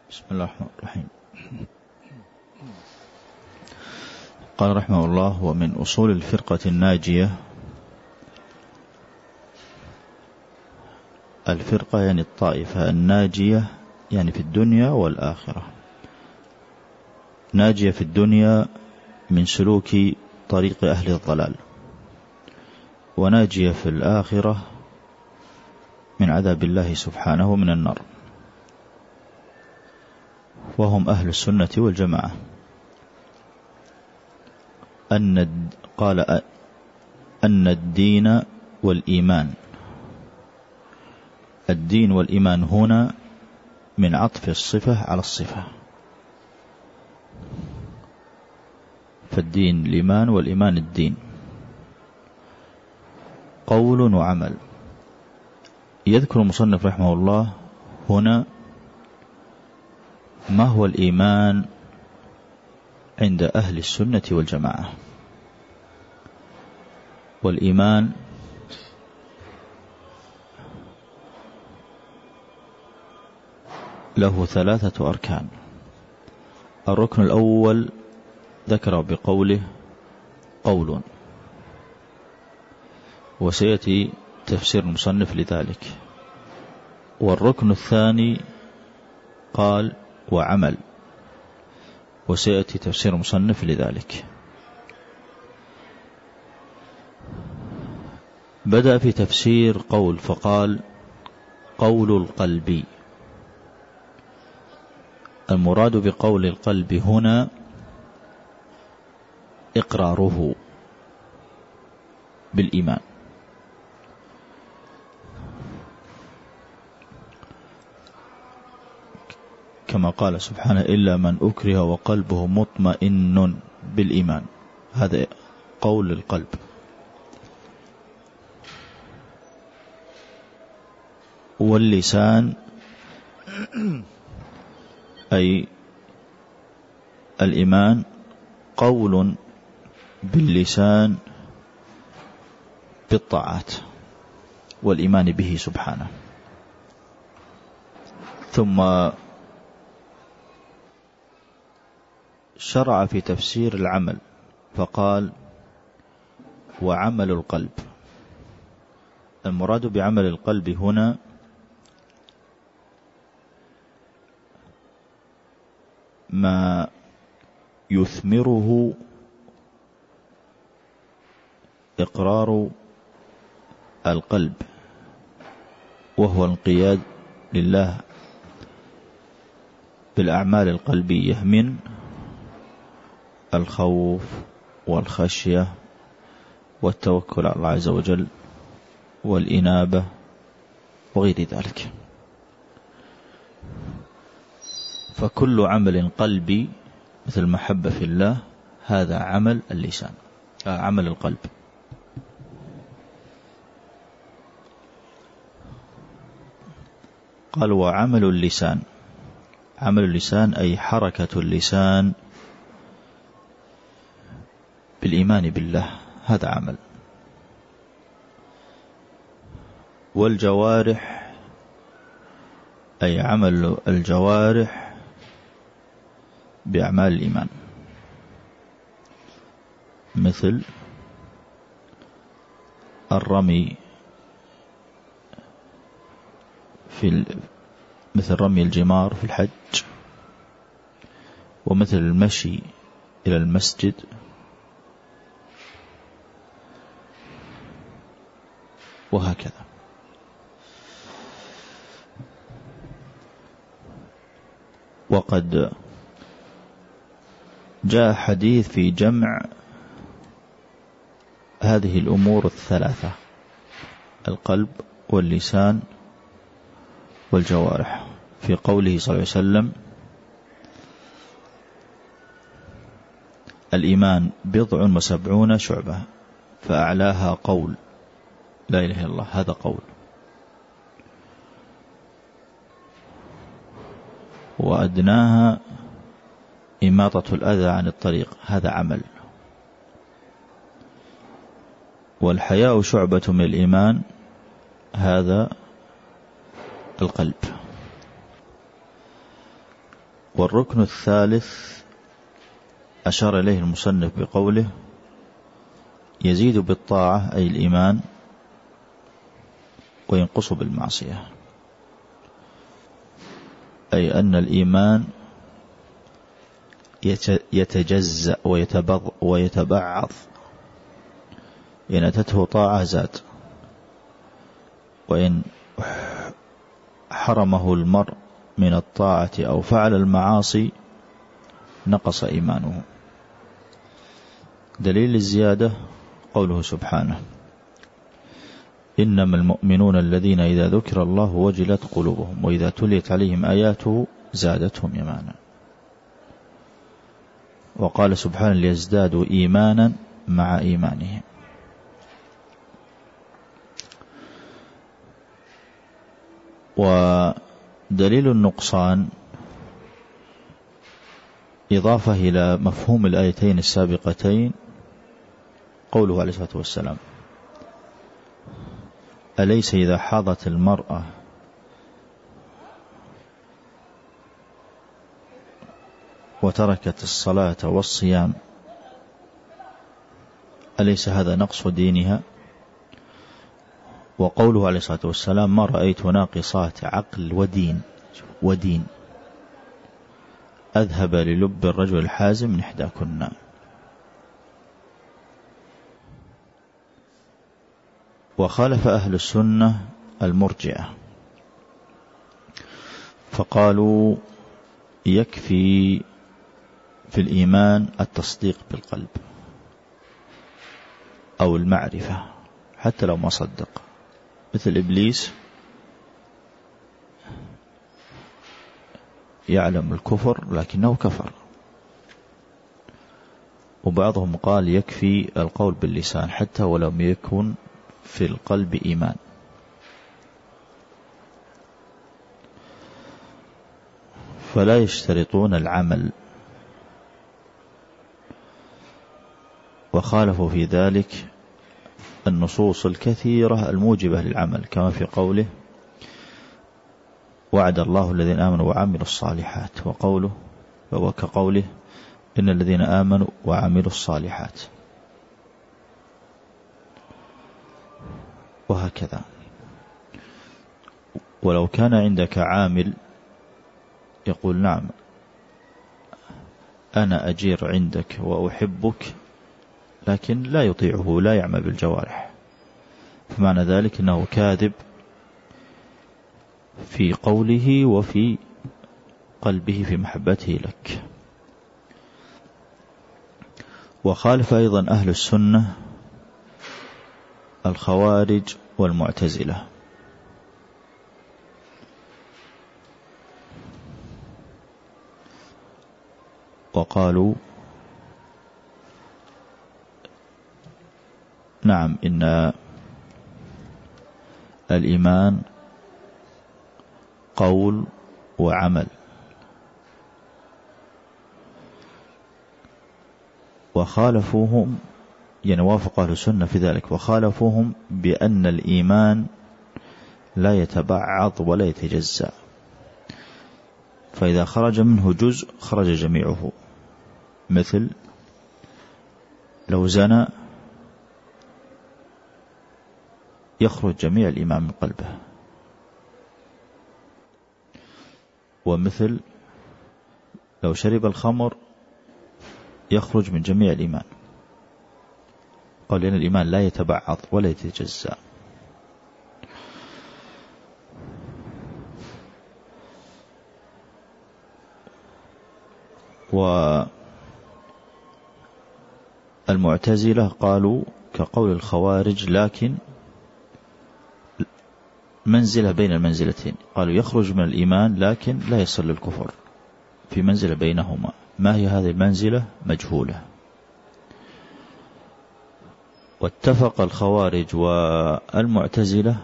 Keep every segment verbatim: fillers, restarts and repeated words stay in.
بسم الله الرحمن الرحيم. قال رحمه الله: ومن أصول الفرقة الناجية، الفرقة يعني الطائفة، الناجية يعني في الدنيا والآخرة. ناجية في الدنيا من سلوك طريق أهل الضلال، وناجية في الآخرة من عذاب الله سبحانه من النار، وهم أهل السنة والجماعة. أن قال أن الدين والإيمان، الدين والإيمان هنا من عطف الصفة على الصفة، فالدين الإيمان والإيمان الدين، قول وعمل. يذكر المصنف رحمه الله هنا ما هو الإيمان عند أهل السنة والجماعة. والإيمان له ثلاثة أركان. الركن الأول ذكر بقوله قول، وسيأتي تفسير المصنف لذلك. والركن الثاني قال وعمل، وسيأتي تفسير المصنف لذلك. بدأ في تفسير قول فقال قول القلب. المراد بقول القلب هنا إقراره بالإيمان، كما قال سبحانه: إلا من أكره وقلبه مطمئن بالإيمان. هذا قول القلب. واللسان أي الإيمان قول باللسان بالطاعات والإيمان به سبحانه. ثم شرع في تفسير العمل فقال وعمل القلب. المراد بعمل القلب هنا ما يثمره إقرار القلب، وهو الانقياد لله بالأعمال القلبية من الخوف والخشية والتوكل على الله عز وجل والإنابة وغير ذلك. فكل عمل قلبي مثل المحبة في الله هذا عمل اللسان، عمل القلب. قال وعمل اللسان، عمل اللسان أي حركة اللسان بالإيمان بالله، هذا عمل. والجوارح أي عمل الجوارح بأعمال الإيمان، مثل الرمي في مثل رمي الجمار في الحج، ومثل المشي إلى المسجد، وهكذا. وقد جاء حديث في جمع هذه الأمور الثلاثة: القلب واللسان والجوارح، في قوله صلى الله عليه وسلم: الإيمان بضع وسبعون شعبة فأعلاها قول لا إله إلا الله، هذا قول. وأدناها إماطة الأذى عن الطريق، هذا عمل. والحياء شعبة من الإيمان، هذا القلب. والركن الثالث أشار إليه المصنف بقوله يزيد بالطاعة أي الإيمان وينقص بالمعصية، أي أن الإيمان يتجزأ ويتبعض، إن أتته طاعة زاد، وإن حرمه المرء من الطاعة أو فعل المعاصي نقص إيمانه. دليل الزيادة قوله سبحانه إنما المؤمنون الذين إذا ذكر الله وجلت قلوبهم وإذا تليت عليهم آياته زادتهم إيمانا. وقال سبحانه ليزدادوا إيمانا مع إيمانهم. ودليل النقصان إضافة إلى مفهوم الآيتين السابقتين قوله عليه الصلاة والسلام أليس إذا حاضت المرأة وتركت الصلاة والصيام أليس هذا نقص دينها؟ وقوله عليه الصلاة والسلام ما رأيت ناقصات عقل ودين ودين أذهب للب الرجل الحازم من إحداكن. وخالف أهل السنة المرجئة فقالوا يكفي في الإيمان التصديق بالقلب أو المعرفة حتى لو ما صدق، مثل إبليس يعلم الكفر لكنه كفر. وبعضهم قال يكفي القول باللسان حتى ولو يكن في القلب إيمان. فلا يشترطون العمل. وخالفوا في ذلك النصوص الكثيرة الموجبة للعمل كما في قوله وعد الله الذين آمنوا وعملوا الصالحات، وقوله وكقوله إن الذين آمنوا وعملوا الصالحات، وهكذا. ولو كان عندك عامل يقول نعم أنا أجير عندك وأحبك لكن لا يطيعه لا يعمل بالجوارح، فمعنى ذلك أنه كاذب في قوله وفي قلبه في محبته لك. وخالف أيضا أهل السنة الخوارج والمعتزلة، وقالوا نعم إن الإيمان قول وعمل. وخالفوهم يعني وافق أهل السنة في ذلك، وخالفوهم بأن الإيمان لا يتبعض ولا يتجزأ، فإذا خرج منه جزء خرج جميعه. مثل لو زنى يخرج جميع الإيمان من قلبه، ومثل لو شرب الخمر يخرج من جميع الإيمان، قال لأن الإيمان لا يتبعض ولا يتجزأ. والمعتزلة قالوا كقول الخوارج لكن منزلة بين المنزلتين، قالوا يخرج من الإيمان لكن لا يصل للكفر، في منزلة بينهما. ما هي هذه المنزلة؟ مجهولة. واتفق الخوارج والمعتزلة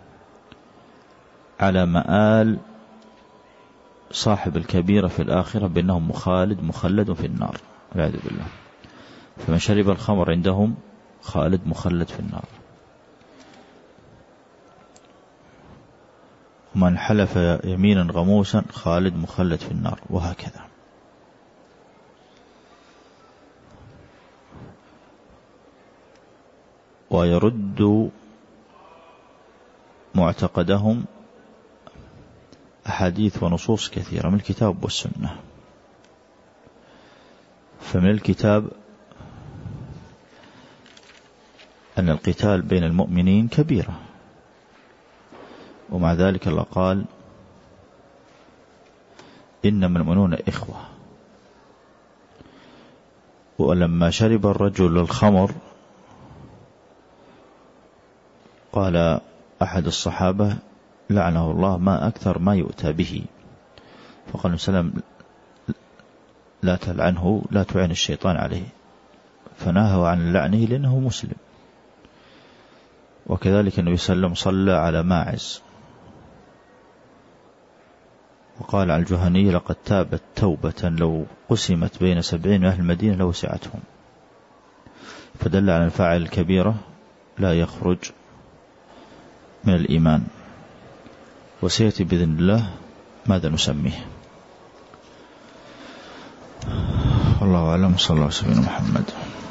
على مآل صاحب الكبيرة في الآخرة بأنهم مخالد مخلد في النار والعياذ بالله. فمن شرب الخمر عندهم خالد مخلد في النار. من حلف يمينا غموسا خالد مخلد في النار، وهكذا. ويرد معتقدهم أحاديث ونصوص كثيرة من الكتاب والسنة. فمن الكتاب أن القتال بين المؤمنين كبيرة، ومع ذلك الله قال إنما المؤمنون إخوة. ولما شرب الرجل الخمر قال أحد الصحابة لعنه الله ما أكثر ما يؤتى به، فقال النبي صلى الله عليه وسلم لا تلعنه، لا تعين الشيطان عليه، فنهوا عن لعنه لأنه مسلم. وكذلك النبي صلى الله عليه وسلم صلى على ماعز وقال على الجهني لقد تابت توبة لو قسمت بين سبعين أهل المدينة لوسعتهم، فدل على الفاعل الكبيرة لا يخرج من الإيمان. وسيأتي بإذن الله ماذا نسميه. والله أعلم. صلى الله عليه وسلم محمد.